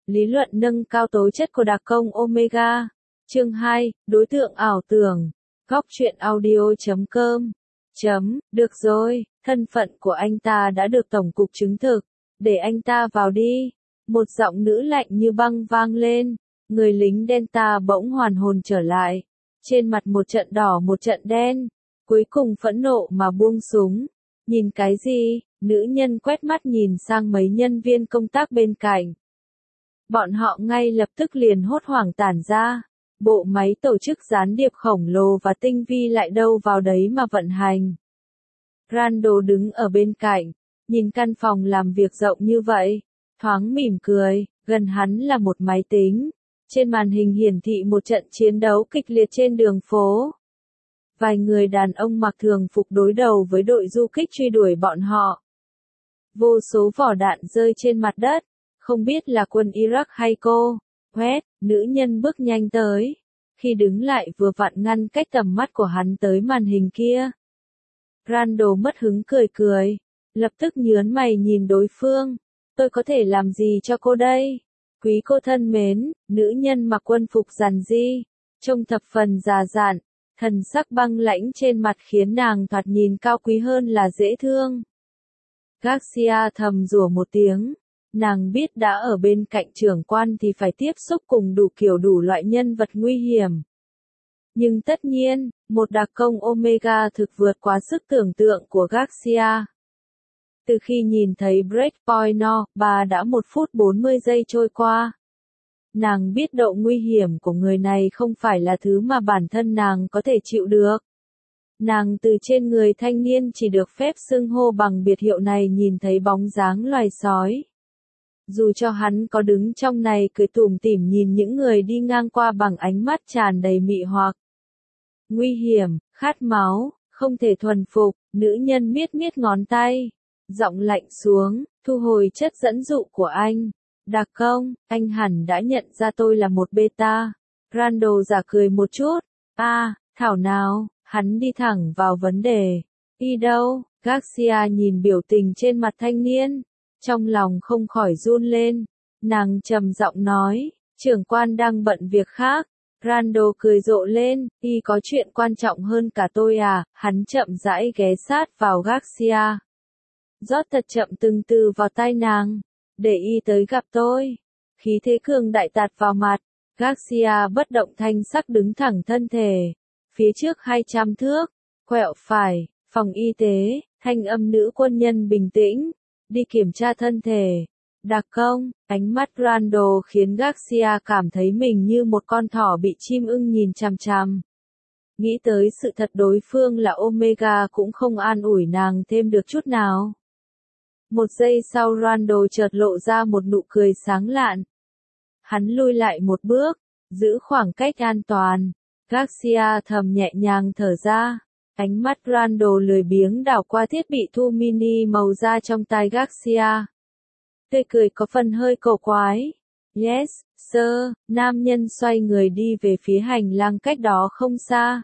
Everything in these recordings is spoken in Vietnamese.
Lý luận nâng cao tố chất của đặc công Omega. Chương 2, đối tượng ảo tưởng. Góc truyện audio.com. Được rồi, thân phận của anh ta đã được tổng cục chứng thực. Để anh ta vào đi. Một giọng nữ lạnh như băng vang lên. Người lính Delta bỗng hoàn hồn trở lại. Trên mặt một trận đỏ một trận đen. Cuối cùng phẫn nộ mà buông súng. Nhìn cái gì? Nữ nhân quét mắt nhìn sang mấy nhân viên công tác bên cạnh. Bọn họ ngay lập tức liền hốt hoảng tản ra. Bộ máy tổ chức gián điệp khổng lồ và tinh vi lại đâu vào đấy mà vận hành. Randall đứng ở bên cạnh, nhìn căn phòng làm việc rộng như vậy, thoáng mỉm cười, gần hắn là một máy tính. Trên màn hình hiển thị một trận chiến đấu kịch liệt trên đường phố. Vài người đàn ông mặc thường phục đối đầu với đội du kích truy đuổi bọn họ. Vô số vỏ đạn rơi trên mặt đất, không biết là quân Iraq hay cô. Quét, nữ nhân bước nhanh tới. Khi đứng lại vừa vặn ngăn cách tầm mắt của hắn tới màn hình kia. Randall mất hứng cười cười, lập tức nhướng mày nhìn đối phương. Tôi có thể làm gì cho cô đây? Quý cô thân mến, nữ nhân mặc quân phục giản dị, trông thập phần già dặn, thần sắc băng lãnh trên mặt khiến nàng thoạt nhìn cao quý hơn là dễ thương. Garcia thầm rủa một tiếng. Nàng biết đã ở bên cạnh trưởng quan thì phải tiếp xúc cùng đủ kiểu đủ loại nhân vật nguy hiểm. Nhưng tất nhiên, một đặc công Omega thực vượt quá sức tưởng tượng của Garcia. Từ khi nhìn thấy Breakpoint No. 3 đã 1 phút 40 giây trôi qua. Nàng biết độ nguy hiểm của người này không phải là thứ mà bản thân nàng có thể chịu được. Nàng từ trên người thanh niên chỉ được phép xưng hô bằng biệt hiệu này nhìn thấy bóng dáng loài sói. Dù cho hắn có đứng trong này cười tủm tỉm nhìn những người đi ngang qua bằng ánh mắt tràn đầy mị hoặc. Nguy hiểm, khát máu, không thể thuần phục, nữ nhân miết miết ngón tay. Giọng lạnh xuống, thu hồi chất dẫn dụ của anh. Đặc công, anh hẳn đã nhận ra tôi là một beta. Randall giả cười một chút. Thảo nào, hắn đi thẳng vào vấn đề. Đi đâu? Garcia nhìn biểu tình trên mặt thanh niên. Trong lòng không khỏi run lên. Nàng trầm giọng nói, trưởng quan đang bận việc khác. Randall cười rộ lên, y có chuyện quan trọng hơn cả tôi à? Hắn chậm rãi ghé sát vào Garcia. Rót thật chậm từng từ vào tai nàng. Để y tới gặp tôi. Khí thế cường đại tạt vào mặt. Garcia bất động thanh sắc đứng thẳng thân thể. Phía trước 200 thước. Quẹo phải, phòng y tế, thanh âm nữ quân nhân bình tĩnh. Đi kiểm tra thân thể. Đặc công, ánh mắt Randall khiến Garcia cảm thấy mình như một con thỏ bị chim ưng nhìn chằm chằm. Nghĩ tới sự thật đối phương là Omega cũng không an ủi nàng thêm được chút nào. Một giây sau Randall chợt lộ ra một nụ cười sáng lạn. Hắn lui lại một bước, giữ khoảng cách an toàn. Garcia thầm nhẹ nhàng thở ra. Ánh mắt Randall lười biếng đảo qua thiết bị thu mini màu da trong tai Garcia. Tươi cười có phần hơi cổ quái. Yes, sir, nam nhân xoay người đi về phía hành lang cách đó không xa.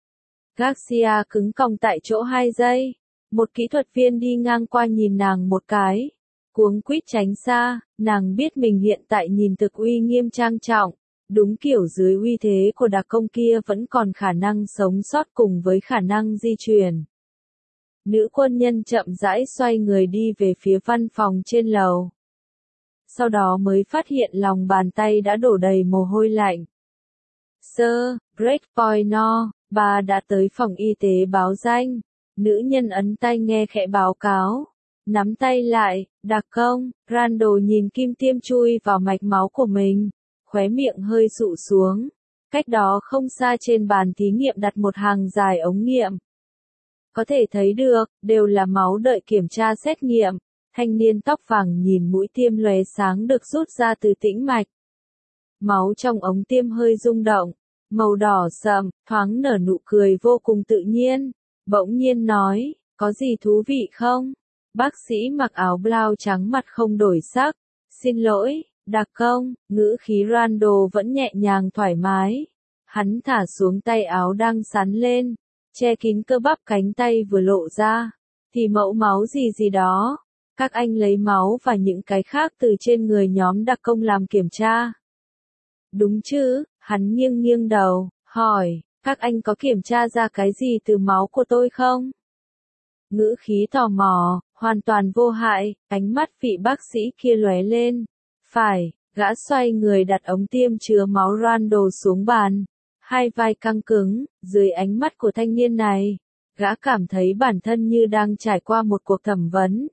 Garcia cứng còng tại chỗ 2 giây. Một kỹ thuật viên đi ngang qua nhìn nàng một cái. Cuống quýt tránh xa, nàng biết mình hiện tại nhìn thực uy nghiêm trang trọng. Đúng kiểu dưới uy thế của đặc công kia vẫn còn khả năng sống sót cùng với khả năng di chuyển. Nữ quân nhân chậm rãi xoay người đi về phía văn phòng trên lầu. Sau đó mới phát hiện lòng bàn tay đã đổ đầy mồ hôi lạnh. Sir, Breakpoint No. 3 đã tới phòng y tế báo danh. Nữ nhân ấn tay nghe khẽ báo cáo. Nắm tay lại, đặc công. Randall nhìn kim tiêm chui vào mạch máu của mình. Khóe miệng hơi sụ xuống. Cách đó không xa trên bàn thí nghiệm đặt một hàng dài ống nghiệm. Có thể thấy được, đều là máu đợi kiểm tra xét nghiệm. Thanh niên tóc vàng nhìn mũi tiêm lóe sáng được rút ra từ tĩnh mạch. Máu trong ống tiêm hơi rung động. Màu đỏ sậm, thoáng nở nụ cười vô cùng tự nhiên. Bỗng nhiên nói, có gì thú vị không? Bác sĩ mặc áo blau trắng mặt không đổi sắc. Xin lỗi, đặc công, ngữ khí Randall vẫn nhẹ nhàng thoải mái. Hắn thả xuống tay áo đang sắn lên, che kín cơ bắp cánh tay vừa lộ ra. Thì mẫu máu gì gì đó. Các anh lấy máu và những cái khác từ trên người nhóm đặc công làm kiểm tra. Đúng chứ, hắn nghiêng nghiêng đầu, hỏi, các anh có kiểm tra ra cái gì từ máu của tôi không? Ngữ khí tò mò, hoàn toàn vô hại, ánh mắt vị bác sĩ kia lóe lên. Phải, gã xoay người đặt ống tiêm chứa máu Randall xuống bàn. Hai vai căng cứng, dưới ánh mắt của thanh niên này, gã cảm thấy bản thân như đang trải qua một cuộc thẩm vấn.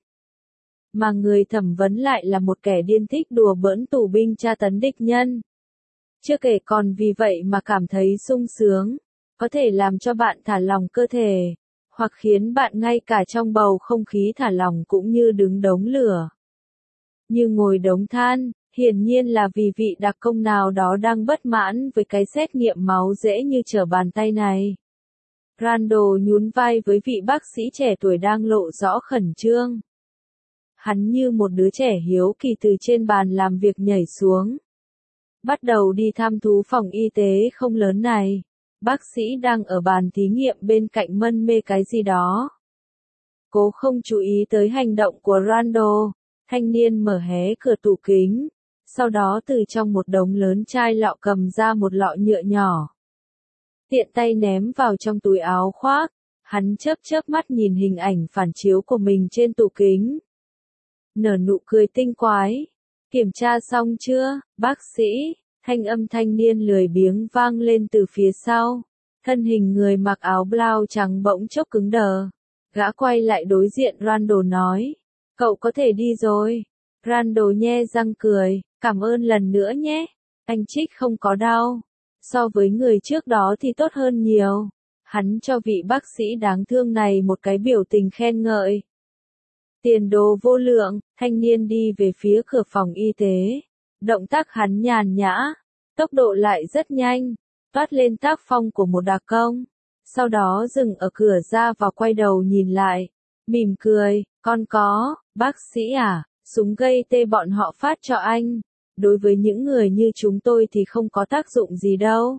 Mà người thẩm vấn lại là một kẻ điên thích đùa bỡn tù binh tra tấn địch nhân. Chưa kể còn vì vậy mà cảm thấy sung sướng, có thể làm cho bạn thả lỏng cơ thể, hoặc khiến bạn ngay cả trong bầu không khí thả lỏng cũng như đứng đống lửa. Như ngồi đống than, hiển nhiên là vì vị đặc công nào đó đang bất mãn với cái xét nghiệm máu dễ như trở bàn tay này. Randall nhún vai với vị bác sĩ trẻ tuổi đang lộ rõ khẩn trương. Hắn như một đứa trẻ hiếu kỳ từ trên bàn làm việc nhảy xuống. Bắt đầu đi thăm thú phòng y tế không lớn này. Bác sĩ đang ở bàn thí nghiệm bên cạnh mân mê cái gì đó. Cố không chú ý tới hành động của Randall, thanh niên mở hé cửa tủ kính, sau đó từ trong một đống lớn chai lọ cầm ra một lọ nhựa nhỏ. Tiện tay ném vào trong túi áo khoác, hắn chớp chớp mắt nhìn hình ảnh phản chiếu của mình trên tủ kính. Nở nụ cười tinh quái. Kiểm tra xong chưa, bác sĩ? Thanh âm thanh niên lười biếng vang lên từ phía sau. Thân hình người mặc áo blau trắng bỗng chốc cứng đờ. Gã quay lại đối diện Randall nói. Cậu có thể đi rồi. Randall nhe răng cười. Cảm ơn lần nữa nhé. Anh Trích không có đau. So với người trước đó thì tốt hơn nhiều. Hắn cho vị bác sĩ đáng thương này một cái biểu tình khen ngợi. Tiền đồ vô lượng, thanh niên đi về phía cửa phòng y tế. Động tác hắn nhàn nhã, tốc độ lại rất nhanh, toát lên tác phong của một đặc công. Sau đó dừng ở cửa ra và quay đầu nhìn lại, mỉm cười, con có, bác sĩ à, súng gây tê bọn họ phát cho anh. Đối với những người như chúng tôi thì không có tác dụng gì đâu.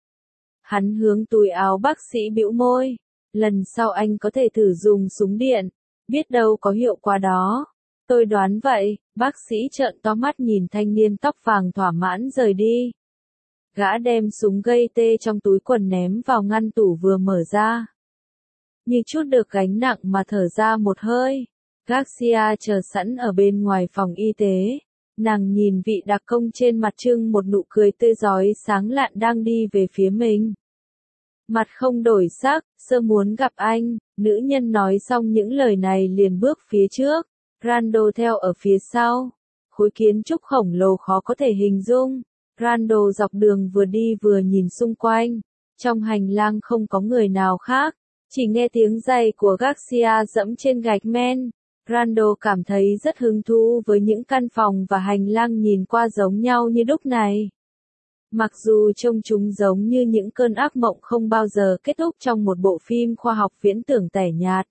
Hắn hướng túi áo bác sĩ bĩu môi, lần sau anh có thể thử dùng súng điện. Biết đâu có hiệu quả đó. Tôi đoán vậy, bác sĩ trợn to mắt nhìn thanh niên tóc vàng thỏa mãn rời đi. Gã đem súng gây tê trong túi quần ném vào ngăn tủ vừa mở ra. Như chút được gánh nặng mà thở ra một hơi. Garcia chờ sẵn ở bên ngoài phòng y tế. Nàng nhìn vị đặc công trên mặt trưng một nụ cười tươi rói sáng lạn đang đi về phía mình. Mặt không đổi sắc, sơ muốn gặp anh, nữ nhân nói xong những lời này liền bước phía trước, Randall theo ở phía sau. Khối kiến trúc khổng lồ khó có thể hình dung. Randall dọc đường vừa đi vừa nhìn xung quanh. Trong hành lang không có người nào khác, chỉ nghe tiếng giày của Garcia dẫm trên gạch men. Randall cảm thấy rất hứng thú với những căn phòng và hành lang nhìn qua giống nhau như đúc này. Mặc dù trông chúng giống như những cơn ác mộng không bao giờ kết thúc trong một bộ phim khoa học viễn tưởng tẻ nhạt.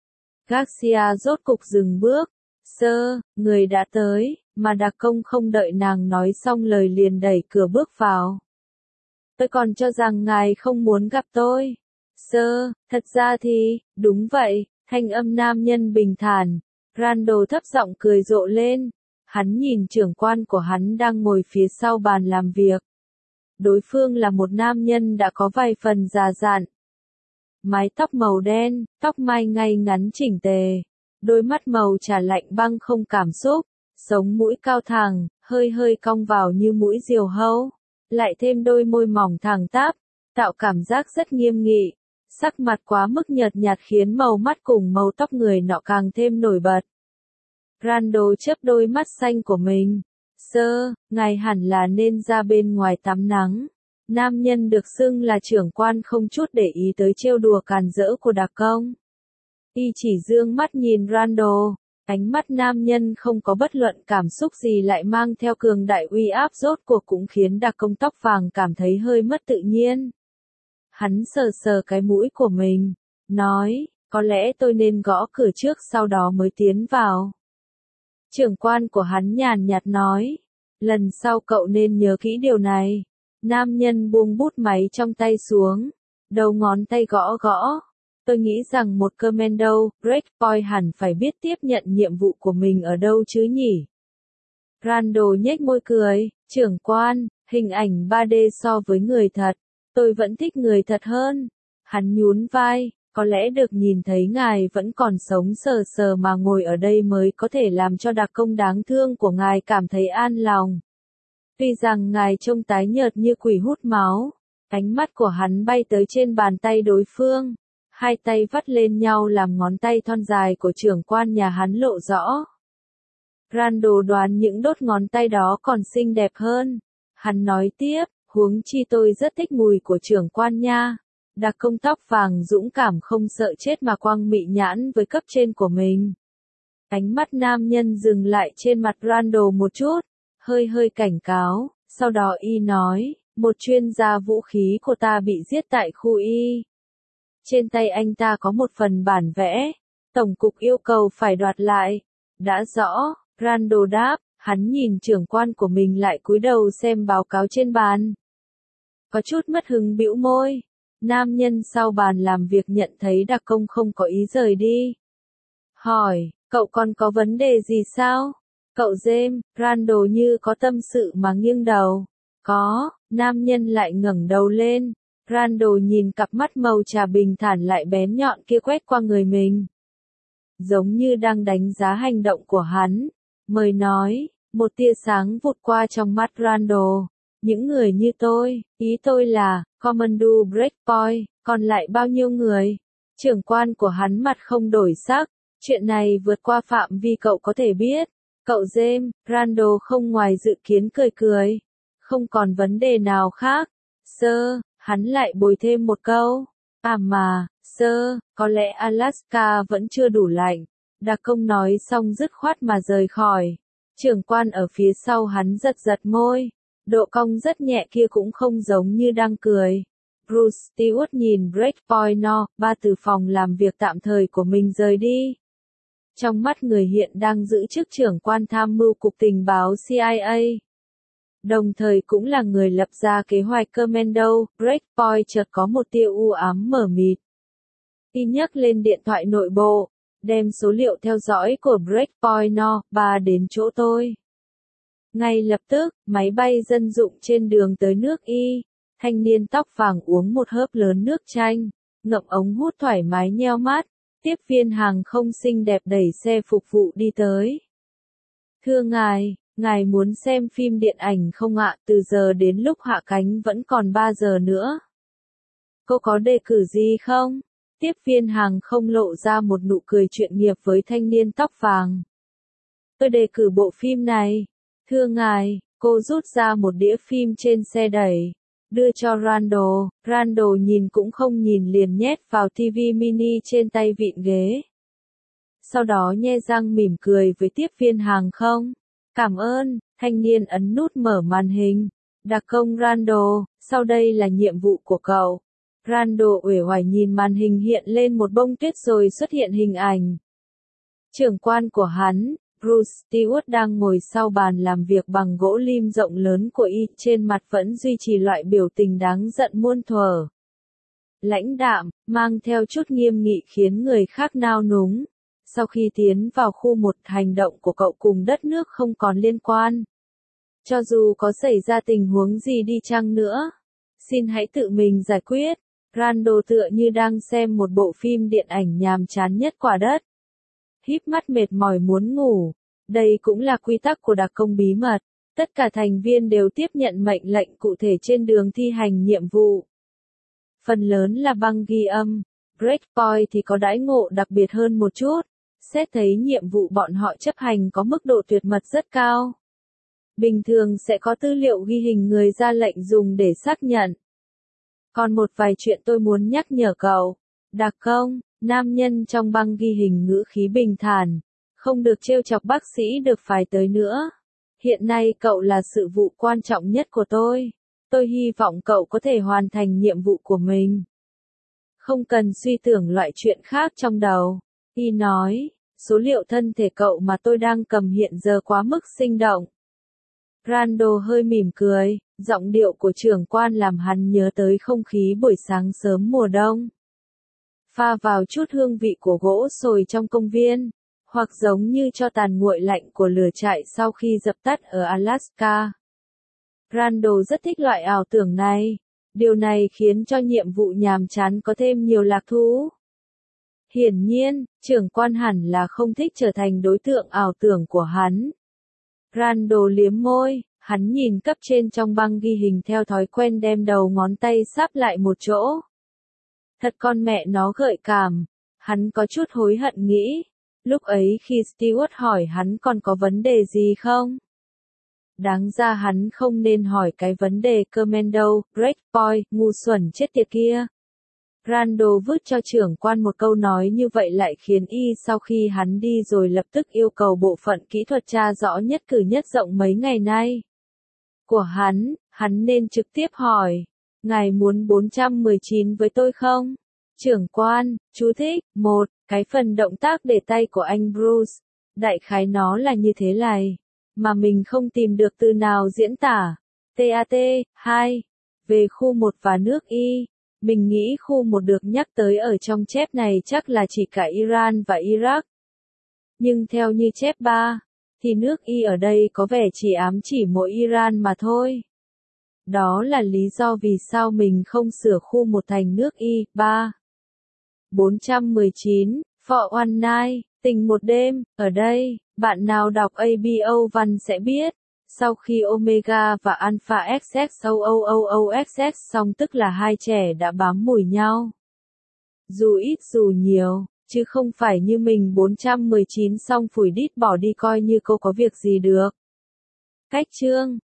Garcia rốt cục dừng bước. Sơ, người đã tới, mà đặc công không đợi nàng nói xong lời liền đẩy cửa bước vào. Tôi còn cho rằng ngài không muốn gặp tôi. Sơ, thật ra thì, đúng vậy, thanh âm nam nhân bình thản. Randall thấp giọng cười rộ lên. Hắn nhìn trưởng quan của hắn đang ngồi phía sau bàn làm việc. Đối phương là một nam nhân đã có vài phần già dặn. Mái tóc màu đen, tóc mai ngay ngắn chỉnh tề. Đôi mắt màu trà lạnh băng không cảm xúc. Sống mũi cao thẳng, hơi hơi cong vào như mũi diều hâu. Lại thêm đôi môi mỏng thẳng tắp, tạo cảm giác rất nghiêm nghị. Sắc mặt quá mức nhợt nhạt khiến màu mắt cùng màu tóc người nọ càng thêm nổi bật. Randall chớp đôi mắt xanh của mình. Sơ, ngài hẳn là nên ra bên ngoài tắm nắng. Nam nhân được xưng là trưởng quan không chút để ý tới trêu đùa càn rỡ của đặc công. Y chỉ dương mắt nhìn Randall, ánh mắt nam nhân không có bất luận cảm xúc gì lại mang theo cường đại uy áp rốt cuộc cũng khiến đặc công tóc vàng cảm thấy hơi mất tự nhiên. Hắn sờ sờ cái mũi của mình, nói, có lẽ tôi nên gõ cửa trước sau đó mới tiến vào. Trưởng quan của hắn nhàn nhạt nói, lần sau cậu nên nhớ kỹ điều này. Nam nhân buông bút máy trong tay xuống, đầu ngón tay gõ gõ. Tôi nghĩ rằng một Commando Breakpoint hẳn phải biết tiếp nhận nhiệm vụ của mình ở đâu chứ nhỉ? Randall nhếch môi cười, trưởng quan, hình ảnh 3D so với người thật. Tôi vẫn thích người thật hơn. Hắn nhún vai, có lẽ được nhìn thấy ngài vẫn còn sống sờ sờ mà ngồi ở đây mới có thể làm cho đặc công đáng thương của ngài cảm thấy an lòng. Tuy rằng ngài trông tái nhợt như quỷ hút máu, ánh mắt của hắn bay tới trên bàn tay đối phương. Hai tay vắt lên nhau làm ngón tay thon dài của trưởng quan nhà hắn lộ rõ. Randall đoán những đốt ngón tay đó còn xinh đẹp hơn. Hắn nói tiếp, huống chi tôi rất thích mùi của trưởng quan nha. Đặc công tóc vàng dũng cảm không sợ chết mà quăng mị nhãn với cấp trên của mình. Ánh mắt nam nhân dừng lại trên mặt Randall một chút, hơi cảnh cáo, sau đó y nói, một chuyên gia vũ khí của ta bị giết tại khu Y. Trên tay anh ta có một phần bản vẽ, tổng cục yêu cầu phải đoạt lại. Đã rõ, Randall đáp, hắn nhìn trưởng quan của mình lại cúi đầu xem báo cáo trên bàn. Có chút mất hứng bĩu môi. Nam nhân sau bàn làm việc nhận thấy đặc công không có ý rời đi. Hỏi, cậu còn có vấn đề gì sao? Cậu James, Randall như có tâm sự mà nghiêng đầu. Có, nam nhân lại ngẩng đầu lên. Randall nhìn cặp mắt màu trà bình thản lại bén nhọn kia quét qua người mình. Giống như đang đánh giá hành động của hắn. Mời nói, một tia sáng vụt qua trong mắt Randall. Những người như tôi, ý tôi là, Commando Breakpoint, còn lại bao nhiêu người? Trưởng quan của hắn mặt không đổi sắc, chuyện này vượt qua phạm vi cậu có thể biết. Cậu James, Randall không ngoài dự kiến cười cười. Không còn vấn đề nào khác. Sir, hắn lại bồi thêm một câu. À mà, Sir, có lẽ Alaska vẫn chưa đủ lạnh. Đặc công nói xong dứt khoát mà rời khỏi. Trưởng quan ở phía sau hắn giật môi. Độ cong rất nhẹ kia cũng không giống như đang cười. Bruce Stewart nhìn Breakpoint No. 3 từ phòng làm việc tạm thời của mình rời đi. Trong mắt người hiện đang giữ chức trưởng quan tham mưu cục tình báo CIA. Đồng thời cũng là người lập ra kế hoạch Commando Breakpoint chợt có một tia u ám mờ mịt. Y nhấc lên điện thoại nội bộ, đem số liệu theo dõi của Breakpoint No. 3 đến chỗ tôi. Ngay lập tức, máy bay dân dụng trên đường tới nước Y, thanh niên tóc vàng uống một hớp lớn nước chanh, ngậm ống hút thoải mái nheo mắt, tiếp viên hàng không xinh đẹp đẩy xe phục vụ đi tới. Thưa ngài muốn xem phim điện ảnh không ạ? Từ giờ đến lúc hạ cánh vẫn còn 3 giờ nữa. Cô có đề cử gì không? Tiếp viên hàng không lộ ra một nụ cười chuyên nghiệp với thanh niên tóc vàng. Tôi đề cử bộ phim này. Thưa ngài, cô rút ra một đĩa phim trên xe đẩy, đưa cho Randall. Randall nhìn cũng không nhìn liền nhét vào TV mini trên tay vịn ghế. Sau đó nhe răng mỉm cười với tiếp viên hàng không. Cảm ơn, thanh niên ấn nút mở màn hình. Đặc công Randall, sau đây là nhiệm vụ của cậu. Randall uể oải nhìn màn hình hiện lên một bông tuyết rồi xuất hiện hình ảnh. Trưởng quan của hắn, Bruce Stewart đang ngồi sau bàn làm việc bằng gỗ lim rộng lớn của y, trên mặt vẫn duy trì loại biểu tình đáng giận muôn thuở. Lãnh đạm, mang theo chút nghiêm nghị khiến người khác nao núng. Sau khi tiến vào khu một, hành động của cậu cùng đất nước không còn liên quan. Cho dù có xảy ra tình huống gì đi chăng nữa, xin hãy tự mình giải quyết. Randall tựa như đang xem một bộ phim điện ảnh nhàm chán nhất quả đất. Híp mắt mệt mỏi muốn ngủ. Đây cũng là quy tắc của đặc công bí mật. Tất cả thành viên đều tiếp nhận mệnh lệnh cụ thể trên đường thi hành nhiệm vụ. Phần lớn là băng ghi âm. Breakpoint thì có đãi ngộ đặc biệt hơn một chút. Xét thấy nhiệm vụ bọn họ chấp hành có mức độ tuyệt mật rất cao. Bình thường sẽ có tư liệu ghi hình người ra lệnh dùng để xác nhận. Còn một vài chuyện tôi muốn nhắc nhở cậu. Đặc công, nam nhân trong băng ghi hình ngữ khí bình thản. Không được trêu chọc bác sĩ được phải tới nữa. Hiện nay cậu là sự vụ quan trọng nhất của tôi. Tôi hy vọng cậu có thể hoàn thành nhiệm vụ của mình. Không cần suy tưởng loại chuyện khác trong đầu. Y nói, số liệu thân thể cậu mà tôi đang cầm hiện giờ quá mức sinh động. Randall hơi mỉm cười, giọng điệu của trưởng quan làm hắn nhớ tới không khí buổi sáng sớm mùa đông. pha vào chút hương vị của gỗ sồi trong công viên, hoặc giống như cho tàn nguội lạnh của lửa trại sau khi dập tắt ở Alaska. Randall rất thích loại ảo tưởng này. Điều này khiến cho nhiệm vụ nhàm chán có thêm nhiều lạc thú. Hiển nhiên, trưởng quan hẳn là không thích trở thành đối tượng ảo tưởng của hắn. Randall liếm môi, hắn nhìn cấp trên trong băng ghi hình theo thói quen đem đầu ngón tay sáp lại một chỗ. Thật con mẹ nó gợi cảm, hắn có chút hối hận nghĩ. Lúc ấy khi Stewart hỏi hắn còn có vấn đề gì không? Đáng ra hắn không nên hỏi cái vấn đề Commando, Breakpoint, ngu xuẩn chết tiệt kia. Randall vứt cho trưởng quan một câu nói như vậy lại khiến y sau khi hắn đi rồi lập tức yêu cầu bộ phận kỹ thuật tra rõ nhất cử nhất động mấy ngày nay của hắn nên trực tiếp hỏi, ngài muốn 419 với tôi không? Trưởng quan, chú thích, 1, cái phần động tác để tay của anh Bruce, đại khái nó là như thế này, mà mình không tìm được từ nào diễn tả. TAT, 2, về khu 1 và nước Y. Mình nghĩ khu 1 được nhắc tới ở trong chép này chắc là chỉ cả Iran và Iraq. Nhưng theo như chép 3, thì nước Y ở đây có vẻ chỉ ám chỉ mỗi Iran mà thôi. Đó là lý do vì sao mình không sửa khu 1 thành nước Y. 3. 419, For One Night, tình một đêm, ở đây, bạn nào đọc ABO văn sẽ biết. Sau khi Omega và Alpha XX XXX xong tức là hai trẻ đã bám mùi nhau. Dù ít dù nhiều, chứ không phải như mình 419 xong phủi đít bỏ đi coi như cô có việc gì được. Cách chương